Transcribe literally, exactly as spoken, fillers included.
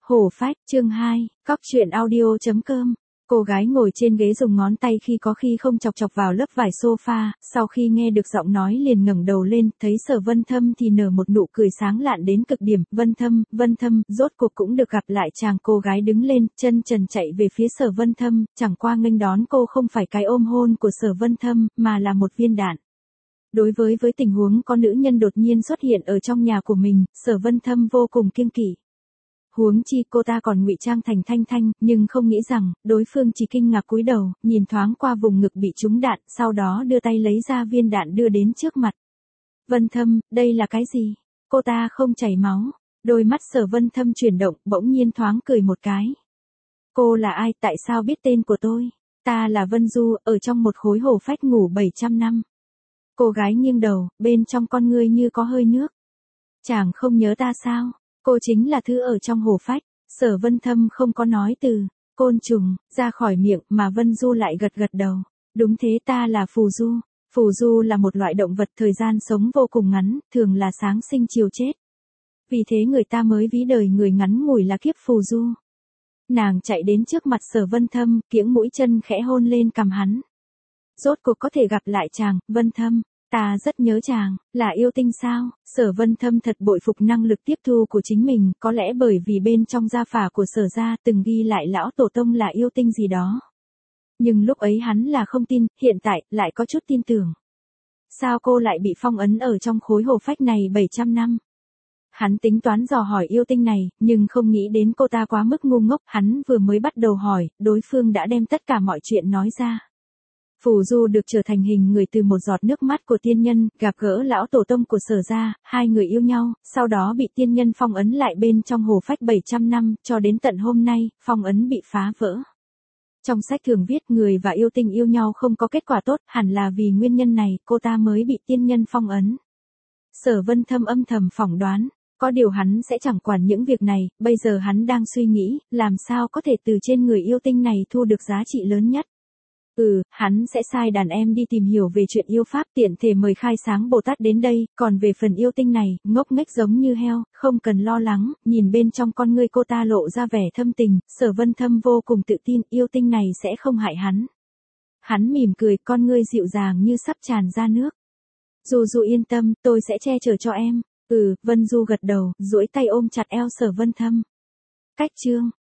Hổ phách, chương hai, cóc truyện audio chấm com. Cô gái ngồi trên ghế dùng ngón tay khi có khi không chọc chọc vào lớp vải sofa, sau khi nghe được giọng nói liền ngẩng đầu lên, thấy Sở Vân Thâm thì nở một nụ cười sáng lạn đến cực điểm. Vân Thâm, Vân Thâm, rốt cuộc cũng được gặp lại chàng. Cô gái đứng lên, chân trần chạy về phía Sở Vân Thâm, chẳng qua nghênh đón cô không phải cái ôm hôn của Sở Vân Thâm, mà là một viên đạn. Đối với với tình huống có nữ nhân đột nhiên xuất hiện ở trong nhà của mình, Sở Vân Thâm vô cùng kiêng kỵ. Huống chi cô ta còn ngụy trang thành Thanh Thanh, nhưng không nghĩ rằng, đối phương chỉ kinh ngạc cúi đầu, nhìn thoáng qua vùng ngực bị trúng đạn, sau đó đưa tay lấy ra viên đạn đưa đến trước mặt. Vân Thâm, đây là cái gì? Cô ta không chảy máu. Đôi mắt Sở Vân Thâm chuyển động, bỗng nhiên thoáng cười một cái. Cô là ai, tại sao biết tên của tôi? Ta là Vân Du, ở trong một khối hổ phách ngủ bảy trăm năm. Cô gái nghiêng đầu, bên trong con ngươi như có hơi nước. Chàng không nhớ ta sao? Cô chính là thứ ở trong hổ phách. Sở Vân Thâm không có nói từ côn trùng ra khỏi miệng, mà Vân Du lại gật gật đầu. Đúng thế, ta là phù du. Phù du là một loại động vật thời gian sống vô cùng ngắn, thường là sáng sinh chiều chết. Vì thế người ta mới ví đời người ngắn ngủi là kiếp phù du. Nàng chạy đến trước mặt Sở Vân Thâm, kiễng mũi chân khẽ hôn lên cằm hắn. Rốt cuộc có thể gặp lại chàng, Vân Thâm. Ta rất nhớ chàng, là yêu tinh sao? Sở Vân Thâm thật bội phục năng lực tiếp thu của chính mình, có lẽ bởi vì bên trong gia phả của Sở gia từng ghi lại lão tổ tông là yêu tinh gì đó. Nhưng lúc ấy hắn là không tin, hiện tại lại có chút tin tưởng. Sao cô lại bị phong ấn ở trong khối hổ phách này bảy trăm năm? Hắn tính toán dò hỏi yêu tinh này, nhưng không nghĩ đến cô ta quá mức ngu ngốc, hắn vừa mới bắt đầu hỏi, đối phương đã đem tất cả mọi chuyện nói ra. Phù du được trở thành hình người từ một giọt nước mắt của tiên nhân, gặp gỡ lão tổ tông của Sở gia, hai người yêu nhau, sau đó bị tiên nhân phong ấn lại bên trong hổ phách bảy trăm năm, cho đến tận hôm nay, phong ấn bị phá vỡ. Trong sách thường viết người và yêu tinh yêu nhau không có kết quả tốt, hẳn là vì nguyên nhân này, cô ta mới bị tiên nhân phong ấn. Sở Vân Thâm âm thầm phỏng đoán, có điều hắn sẽ chẳng quản những việc này, bây giờ hắn đang suy nghĩ, làm sao có thể từ trên người yêu tinh này thu được giá trị lớn nhất. Ừ, hắn sẽ sai đàn em đi tìm hiểu về chuyện yêu pháp, tiện thể mời khai sáng Bồ Tát đến đây, còn về phần yêu tinh này, ngốc nghếch giống như heo, không cần lo lắng. Nhìn bên trong con ngươi cô ta lộ ra vẻ thâm tình, Sở Vân Thâm vô cùng tự tin, yêu tinh này sẽ không hại hắn. Hắn mỉm cười, con ngươi dịu dàng như sắp tràn ra nước. Du Du yên tâm, tôi sẽ che chở cho em. Ừ, Vân Du gật đầu, duỗi tay ôm chặt eo Sở Vân Thâm. Cách chương